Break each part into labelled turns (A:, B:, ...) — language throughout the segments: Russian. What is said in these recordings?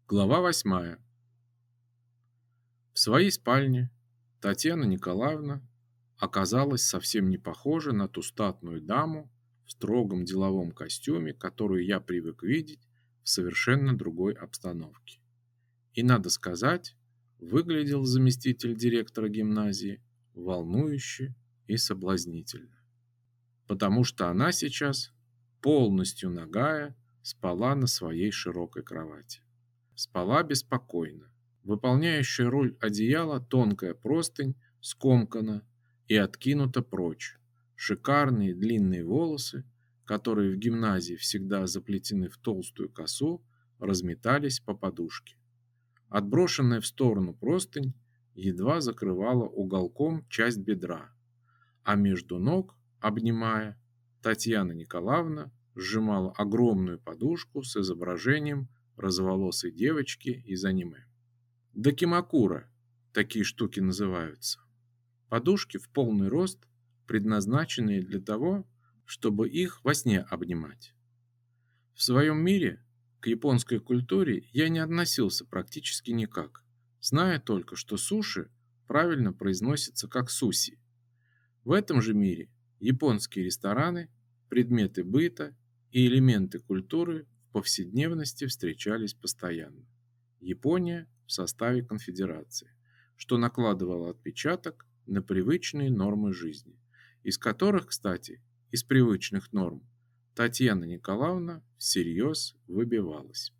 A: Глава 8. В своей спальне Татьяна Николаевна оказалась совсем не похожа на ту статную даму в строгом деловом костюме, которую я привык видеть в совершенно другой обстановке. И, надо сказать, выглядел заместитель директора гимназии волнующе и соблазнительно, потому что она сейчас, полностью нагая, спала на своей широкой кровати. Спала беспокойно. Выполняющая роль одеяла тонкая простынь скомкана и откинута прочь. Шикарные длинные волосы, которые в гимназии всегда заплетены в толстую косу, разметались по подушке. Отброшенная в сторону простынь едва закрывала уголком часть бедра, а между ног, обнимая, Татьяна Николаевна сжимала огромную подушку с изображением розоволосой девочки из аниме. Дакимакура такие штуки называются. Подушки в полный рост, предназначенные для того, чтобы их во сне обнимать. В своем мире к японской культуре я не относился практически никак, зная только, что суши правильно произносятся как суси. В этом же мире японские рестораны, предметы быта и элементы культуры в повседневности встречались постоянно. Япония в составе конфедерации, что накладывало отпечаток на привычные нормы жизни, из которых, кстати, из привычных норм, Татьяна Николаевна всерьез выбивалась.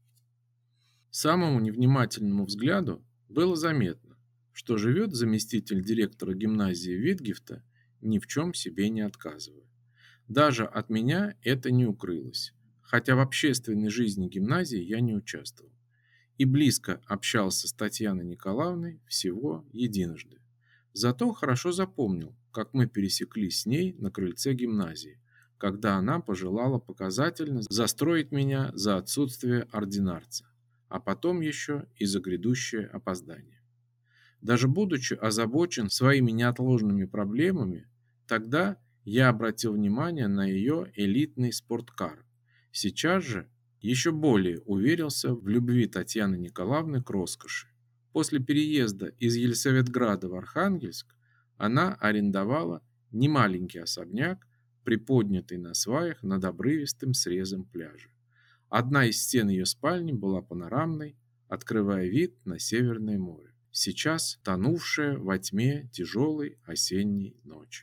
A: Самому невнимательному взгляду было заметно, что живет заместитель директора гимназии Витгефта, ни в чем себе не отказывая. Даже от меня это не укрылось, хотя в общественной жизни гимназии я не участвовал и близко общался с Татьяной Николаевной всего единожды. Зато хорошо запомнил, как мы пересеклись с ней на крыльце гимназии, когда она пожелала показательно застроить меня за отсутствие ординарца, а потом еще и за грядущее опоздание. Даже будучи озабочен своими неотложными проблемами, тогда я обратил внимание на ее элитный спорткар. Сейчас же еще более уверился в любви Татьяны Николаевны к роскоши. После переезда из Елисаветграда в Архангельск она арендовала немаленький особняк, приподнятый на сваях над обрывистым срезом пляжа. Одна из стен ее спальни была панорамной, открывая вид на Северное море, сейчас тонувшее во тьме тяжелой осенней ночи.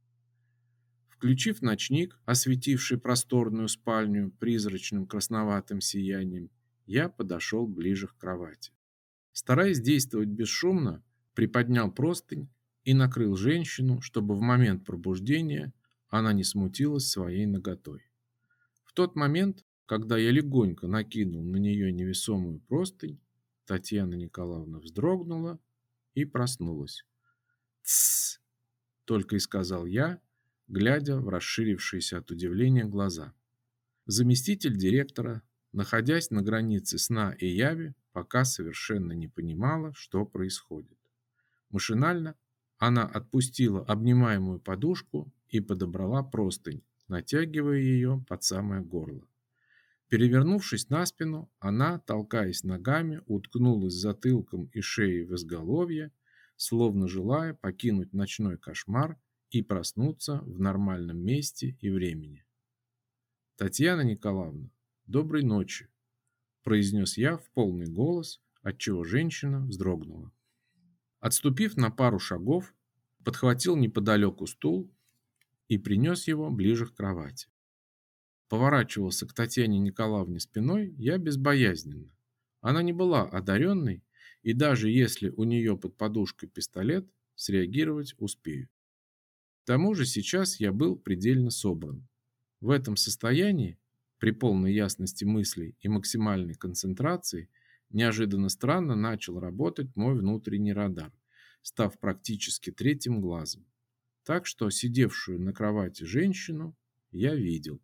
A: Включив ночник, осветивший просторную спальню призрачным красноватым сиянием, я подошел ближе к кровати. Стараясь действовать бесшумно, приподнял простынь и накрыл женщину, чтобы в момент пробуждения она не смутилась своей наготой. В тот момент, когда я легонько накинул на нее невесомую простынь, Татьяна Николаевна вздрогнула и проснулась. «Тссс!» — только и сказал я, глядя в расширившиеся от удивления глаза. Заместитель директора, находясь на границе сна и яви, пока совершенно не понимала, что происходит. Машинально она отпустила обнимаемую подушку и подобрала простынь, натягивая ее под самое горло. Перевернувшись на спину, она, толкаясь ногами, уткнулась затылком и шеей в изголовье, словно желая покинуть ночной кошмар и проснуться в нормальном месте и времени. «Татьяна Николаевна, доброй ночи», – произнес я в полный голос, отчего женщина вздрогнула. Отступив на пару шагов, подхватил неподалеку стул и принес его ближе к кровати. Поворачивался к Татьяне Николаевне спиной я безбоязненно. Она не была одаренной, и даже если у нее под подушкой пистолет, среагировать успею. К тому же сейчас я был предельно собран. В этом состоянии, при полной ясности мыслей и максимальной концентрации, неожиданно странно начал работать мой внутренний радар, став практически третьим глазом. Так что сидевшую на кровати женщину я видел.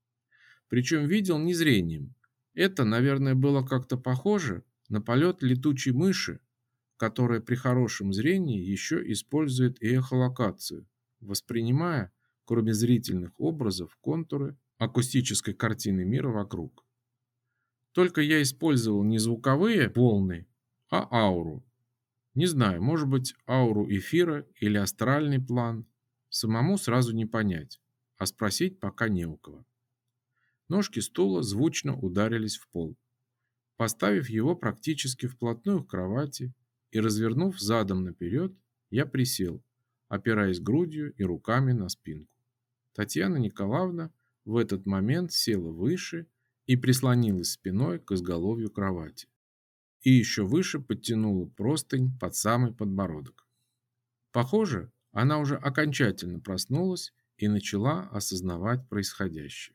A: Причем видел не зрением. Это, наверное, было как-то похоже на полет летучей мыши, которая при хорошем зрении еще использует и эхолокацию, воспринимая, кроме зрительных образов, контуры акустической картины мира вокруг. Только я использовал не звуковые волны, а ауру. Не знаю, может быть, ауру эфира или астральный план. Самому сразу не понять, а спросить пока не у кого. Ножки стула звучно ударились в пол. Поставив его практически вплотную к кровати и развернув задом наперед, я присел, опираясь грудью и руками на спинку. Татьяна Николаевна в этот момент села выше и прислонилась спиной к изголовью кровати. И еще выше подтянула простынь под самый подбородок. Похоже, она уже окончательно проснулась и начала осознавать происходящее.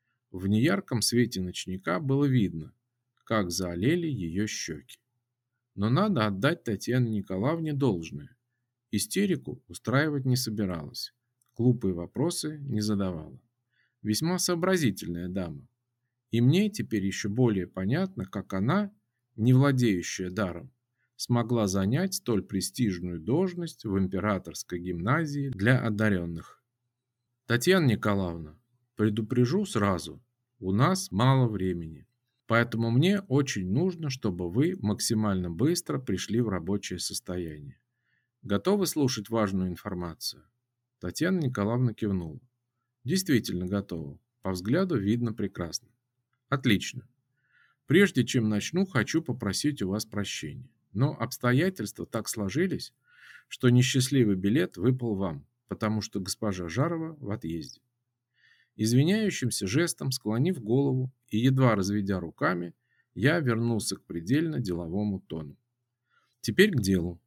A: В неярком свете ночника было видно, как заолели ее щеки. Но надо отдать Татьяне Николаевне должное. Истерику устраивать не собиралась, глупые вопросы не задавала. Весьма сообразительная дама. И мне теперь еще более понятно, как она, не владеющая даром, смогла занять столь престижную должность в императорской гимназии для одаренных. Татьяна Николаевна, предупрежу сразу, у нас мало времени, поэтому мне очень нужно, чтобы вы максимально быстро пришли в рабочее состояние. Готовы слушать важную информацию? Татьяна Николаевна кивнула. Действительно готова. По взгляду видно прекрасно. Отлично. Прежде чем начну, хочу попросить у вас прощения. Но обстоятельства так сложились, что несчастливый билет выпал вам, потому что госпожа Жарова в отъезде. Извиняющимся жестом, склонив голову и едва разведя руками, я вернулся к предельно деловому тону. Теперь к делу.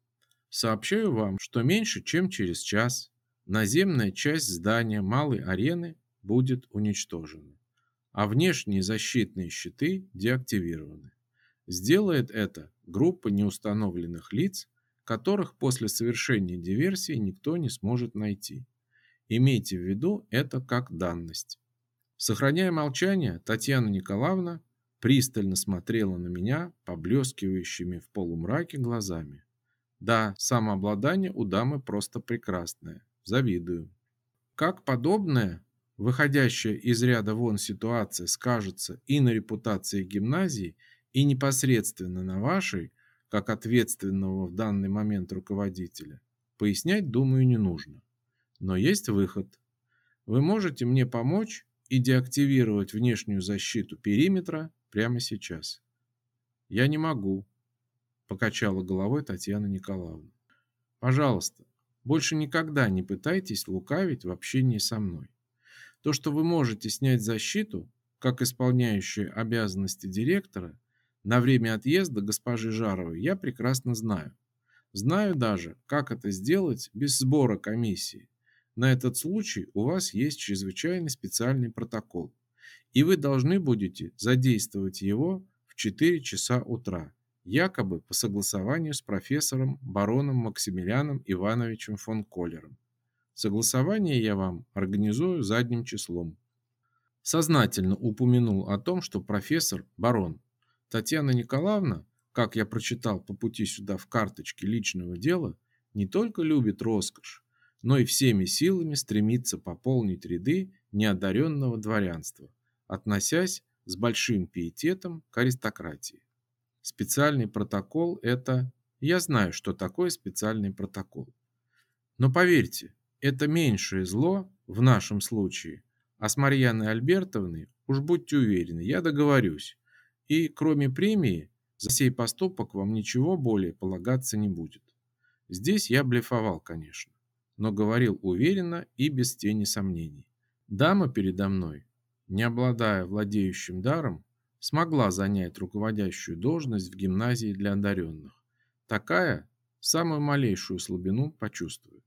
A: Сообщаю вам, что меньше чем через час наземная часть здания Малой арены будет уничтожена, а внешние защитные щиты деактивированы. Сделает это группа неустановленных лиц, которых после совершения диверсии никто не сможет найти. Имейте в виду это как данность. Сохраняя молчание, Татьяна Николаевна пристально смотрела на меня поблескивающими в полумраке глазами. Да, самообладание у дамы просто прекрасное. Завидую. Как подобное, выходящая из ряда вон ситуация скажется и на репутации гимназии, и непосредственно на вашей, как ответственного в данный момент руководителя, пояснять, думаю, не нужно. Но есть выход. Вы можете мне помочь и деактивировать внешнюю защиту периметра прямо сейчас. Я не могу, покачала головой Татьяна Николаевна. Пожалуйста, больше никогда не пытайтесь лукавить в общении со мной. То, что вы можете снять защиту, как исполняющая обязанности директора, на время отъезда госпожи Жаровой, я прекрасно знаю. Знаю даже, как это сделать без сбора комиссии. На этот случай у вас есть чрезвычайный специальный протокол, и вы должны будете задействовать его в 4 часа утра, якобы по согласованию с профессором бароном Максимилианом Ивановичем фон Коллером. Согласование я вам организую задним числом. Сознательно упомянул о том, что профессор барон. Татьяна Николаевна, как я прочитал по пути сюда в карточке личного дела, не только любит роскошь, но и всеми силами стремится пополнить ряды неодаренного дворянства, относясь с большим пиететом к аристократии. Специальный протокол – это... Я знаю, что такое специальный протокол. Но поверьте, это меньшее зло в нашем случае, а с Марьяной Альбертовной, уж будьте уверены, я договорюсь. И кроме премии, за сей поступок вам ничего более полагаться не будет. Здесь я блефовал, конечно, но говорил уверенно и без тени сомнений. Дама передо мной, не обладая владеющим даром, смогла занять руководящую должность в гимназии для одаренных. Такая самую малейшую слабину почувствует.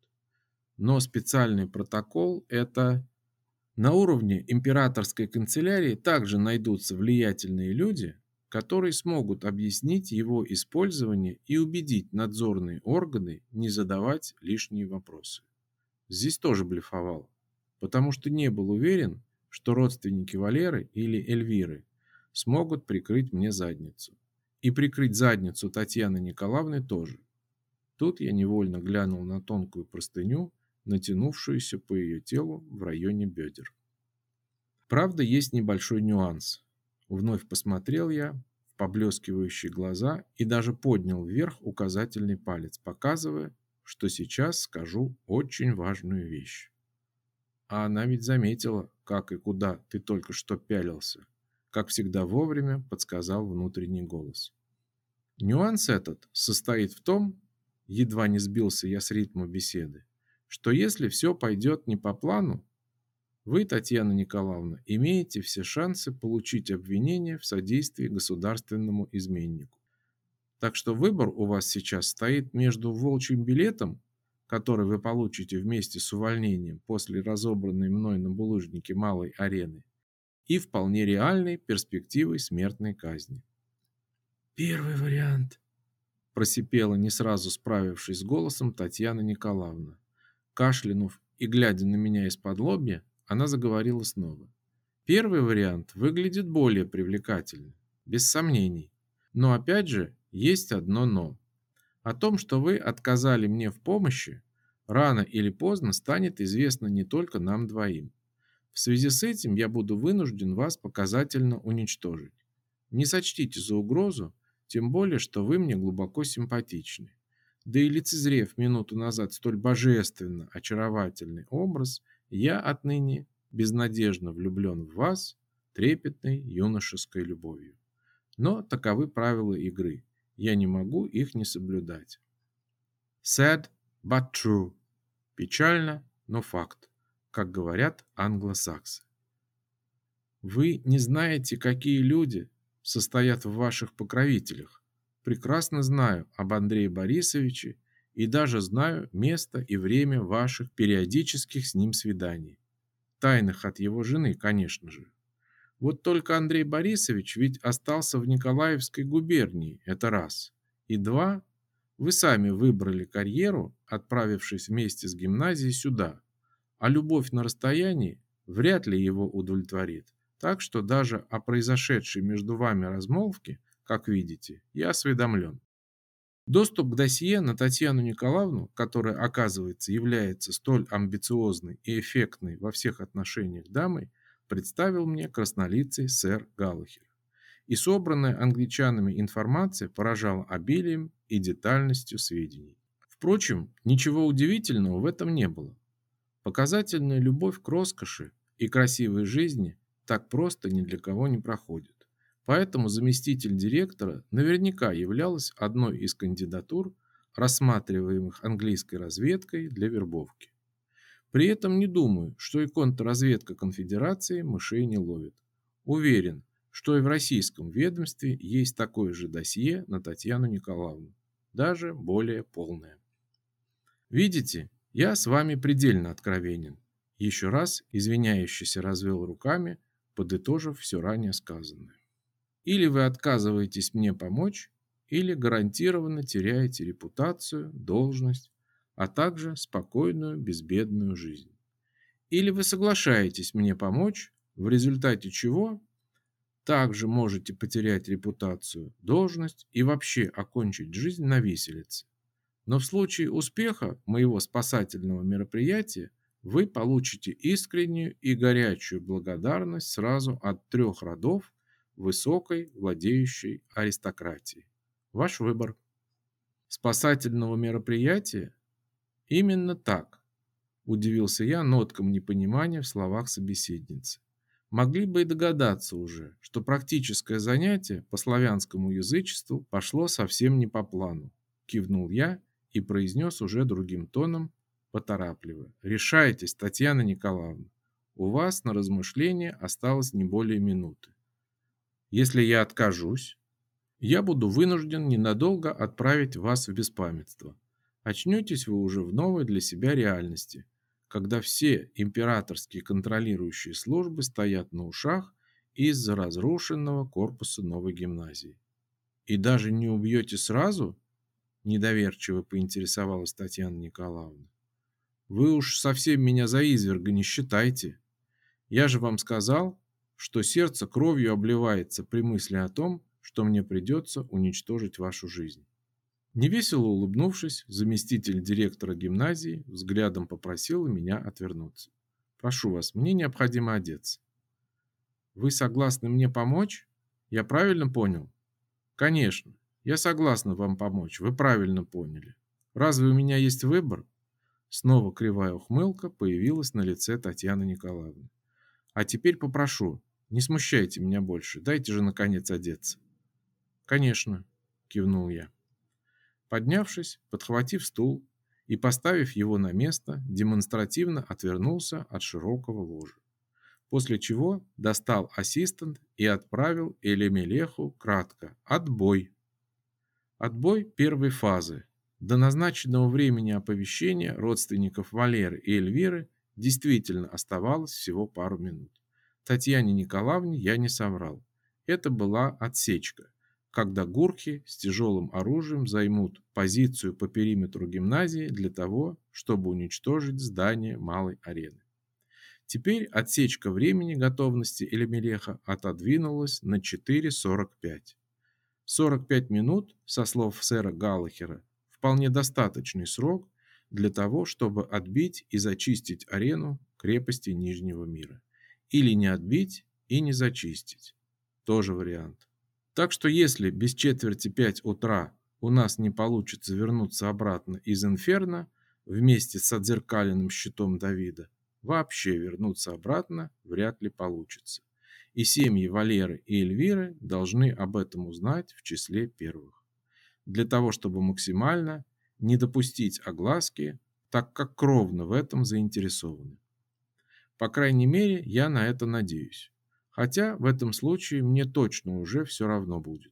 A: Но специальный протокол – это... На уровне императорской канцелярии также найдутся влиятельные люди, которые смогут объяснить его использование и убедить надзорные органы не задавать лишние вопросы. Здесь тоже блефовал, потому что не был уверен, что родственники Валеры или Эльвиры смогут прикрыть мне задницу. И прикрыть задницу Татьяны Николаевны тоже. Тут я невольно глянул на тонкую простыню, натянувшуюся по ее телу в районе бедер. Правда, есть небольшой нюанс. Вновь посмотрел я в поблескивающие глаза и даже поднял вверх указательный палец, показывая, что сейчас скажу очень важную вещь. А она ведь заметила, как и куда ты только что пялился. Как всегда вовремя подсказал внутренний голос. Нюанс этот состоит в том, едва не сбился я с ритма беседы, что если все пойдет не по плану, вы, Татьяна Николаевна, имеете все шансы получить обвинение в содействии государственному изменнику. Так что выбор у вас сейчас стоит между волчьим билетом, который вы получите вместе с увольнением после разобранной мной на булыжнике малой арены, и вполне реальной перспективой смертной казни. «Первый вариант», – просипела, не сразу справившись с голосом, Татьяна Николаевна. Кашлянув и глядя на меня из-под лобья, она заговорила снова. «Первый вариант выглядит более привлекательно, без сомнений. Но опять же, есть одно «но». О том, что вы отказали мне в помощи, рано или поздно станет известно не только нам двоим. В связи с этим я буду вынужден вас показательно уничтожить. Не сочтите за угрозу, тем более, что вы мне глубоко симпатичны. Да и лицезрев минуту назад столь божественно очаровательный образ, я отныне безнадежно влюблен в вас трепетной юношеской любовью. Но таковы правила игры. Я не могу их не соблюдать. Sad but true. Печально, но факт, как говорят англосаксы. Вы не знаете, какие люди состоят в ваших покровителях. Прекрасно знаю об Андрее Борисовиче и даже знаю место и время ваших периодических с ним свиданий. Тайных от его жены, конечно же. Вот только Андрей Борисович ведь остался в Николаевской губернии, это раз. И два, вы сами выбрали карьеру, отправившись вместе с гимназией сюда, а любовь на расстоянии вряд ли его удовлетворит. Так что даже о произошедшей между вами размолвке, как видите, я осведомлен. Доступ к досье на Татьяну Николаевну, которая, оказывается, является столь амбициозной и эффектной во всех отношениях дамой, представил мне краснолицый сэр Галлахер. И собранная англичанами информация поражала обилием и детальностью сведений. Впрочем, ничего удивительного в этом не было. Показательная любовь к роскоши и красивой жизни так просто ни для кого не проходит. Поэтому заместитель директора наверняка являлась одной из кандидатур, рассматриваемых английской разведкой для вербовки. При этом не думаю, что и контрразведка конфедерации мышей не ловит. Уверен, что и в российском ведомстве есть такое же досье на Татьяну Николаевну, даже более полное. Видите, я с вами предельно откровенен. Еще раз извиняющийся развел руками, подытожив все ранее сказанное. Или вы отказываетесь мне помочь, или гарантированно теряете репутацию, должность, а также спокойную, безбедную жизнь. Или вы соглашаетесь мне помочь, в результате чего также можете потерять репутацию, должность и вообще окончить жизнь на виселице. Но в случае успеха моего спасательного мероприятия вы получите искреннюю и горячую благодарность сразу от 3 родов высокой владеющей аристократии. Ваш выбор. Спасательного мероприятия? Именно так, удивился я ноткам непонимания в словах собеседницы. Могли бы и догадаться уже, что практическое занятие по славянскому язычеству пошло совсем не по плану. Кивнул я и произнес уже другим тоном, поторапливая. Решайтесь, Татьяна Николаевна. У вас на размышление осталось не более минуты. Если я откажусь, я буду вынужден ненадолго отправить вас в беспамятство. Очнетесь вы уже в новой для себя реальности, когда все императорские контролирующие службы стоят на ушах из-за разрушенного корпуса новой гимназии. И даже не убьете сразу? Недоверчиво поинтересовалась Татьяна Николаевна. Вы уж совсем меня за изверга не считайте. Я же вам сказал, что сердце кровью обливается при мысли о том, что мне придется уничтожить вашу жизнь. Невесело улыбнувшись, заместитель директора гимназии взглядом попросила меня отвернуться. Прошу вас, мне необходимо одеться. Вы согласны мне помочь? Я правильно понял? Конечно. Я согласна вам помочь. Вы правильно поняли. Разве у меня есть выбор? Снова кривая ухмылка появилась на лице Татьяны Николаевны. А теперь попрошу, не смущайте меня больше. Дайте же наконец одеться. Конечно, кивнул я. Поднявшись, подхватив стул и поставив его на место, демонстративно отвернулся от широкого ложа. После чего достал ассистент и отправил Элемелеху кратко: «Отбой». Отбой первой фазы. До назначенного времени оповещения родственников Валеры и Эльвиры действительно оставалось всего пару минут. Татьяне Николаевне я не соврал. Это была отсечка, когда гурки с тяжелым оружием займут позицию по периметру гимназии для того, чтобы уничтожить здание малой арены. Теперь отсечка времени готовности Элемелеха отодвинулась на 4:45. 45 минут, со слов сэра Галлахера, вполне достаточный срок для того, чтобы отбить и зачистить арену крепости Нижнего мира. Или не отбить и не зачистить. Тоже вариант. Так что если без 4:45 утра у нас не получится вернуться обратно из Инферно вместе с отзеркаленным щитом Давида, вообще вернуться обратно вряд ли получится. И семьи Валеры и Эльвиры должны об этом узнать в числе первых. Для того, чтобы максимально не допустить огласки, так как кровно в этом заинтересованы. По крайней мере, я на это надеюсь. Хотя в этом случае мне точно уже все равно будет.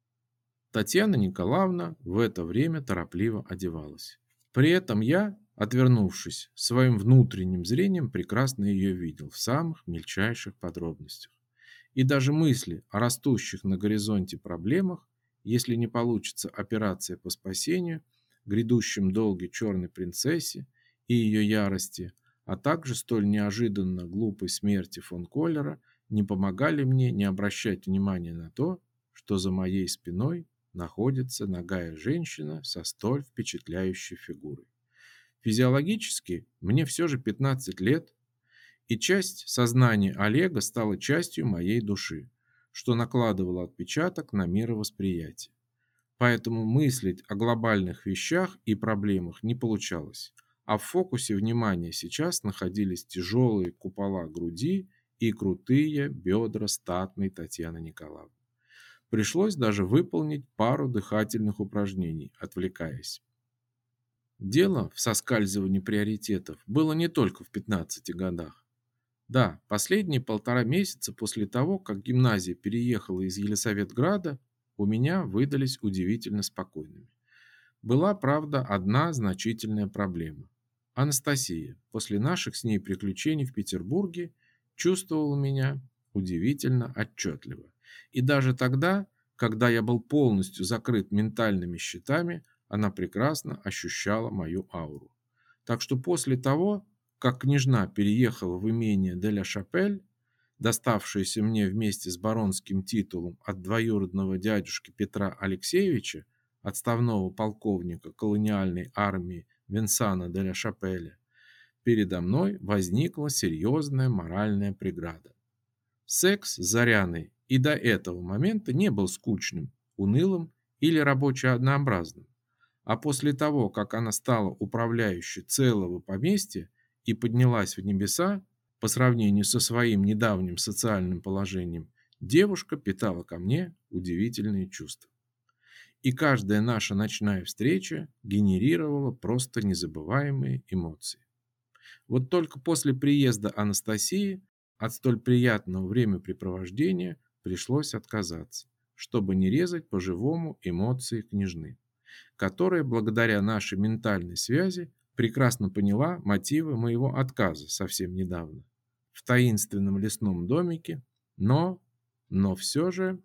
A: Татьяна Николаевна в это время торопливо одевалась. При этом я, отвернувшись, своим внутренним зрением прекрасно ее видел в самых мельчайших подробностях. И даже мысли о растущих на горизонте проблемах, если не получится операция по спасению, грядущем долге черной принцессе и ее ярости, а также столь неожиданно глупой смерти фон Коллера, не помогали мне не обращать внимания на то, что за моей спиной находится нагая женщина со столь впечатляющей фигурой. Физиологически мне все же 15 лет, и часть сознания Олега стала частью моей души, что накладывало отпечаток на мировосприятие. Поэтому мыслить о глобальных вещах и проблемах не получалось, а в фокусе внимания сейчас находились тяжелые купола груди и крутые бедра статной Татьяны Николаевны. Пришлось даже выполнить пару дыхательных упражнений, отвлекаясь. Дело в соскальзывании приоритетов было не только в 15 годах. Да, последние 1,5 месяца после того, как гимназия переехала из Елисаветграда, у меня выдались удивительно спокойными. Была, правда, одна значительная проблема. Анастасия после наших с ней приключений в Петербурге чувствовала меня удивительно отчетливо. И даже тогда, когда я был полностью закрыт ментальными щитами, она прекрасно ощущала мою ауру. Так что после того, как княжна переехала в имение де-ля-Шапель, доставшееся мне вместе с баронским титулом от двоюродного дядюшки Петра Алексеевича, отставного полковника колониальной армии Винсана де-ля-Шапеля, передо мной возникла серьезная моральная преграда. Секс с Заряной и до этого момента не был скучным, унылым или рабоче однообразным. А после того, как она стала управляющей целого поместья и поднялась в небеса, по сравнению со своим недавним социальным положением, девушка питала ко мне удивительные чувства. И каждая наша ночная встреча генерировала просто незабываемые эмоции. Вот только после приезда Анастасии от столь приятного времяпрепровождения пришлось отказаться, чтобы не резать по-живому эмоции княжны, которая, благодаря нашей ментальной связи, прекрасно поняла мотивы моего отказа совсем недавно в таинственном лесном домике, но все же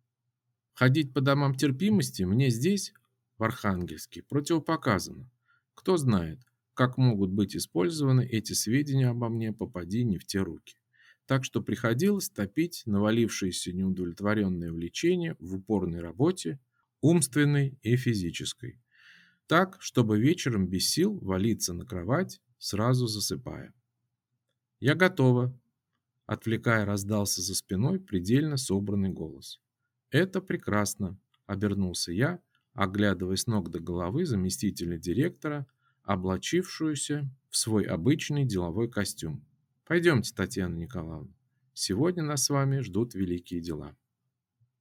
A: ходить по домам терпимости мне здесь, в Архангельске, противопоказано. Кто знает, как могут быть использованы эти сведения обо мне, попади не в те руки. Так что приходилось топить навалившееся неудовлетворенное влечение в упорной работе, умственной и физической. Так, чтобы вечером без сил валиться на кровать, сразу засыпая. «Я готова», — отвлекая, раздался за спиной предельно собранный голос. Это прекрасно, обернулся я, оглядывая с ног до головы заместителя директора, облачившуюся в свой обычный деловой костюм. Пойдемте, Татьяна Николаевна. Сегодня нас с вами ждут великие дела.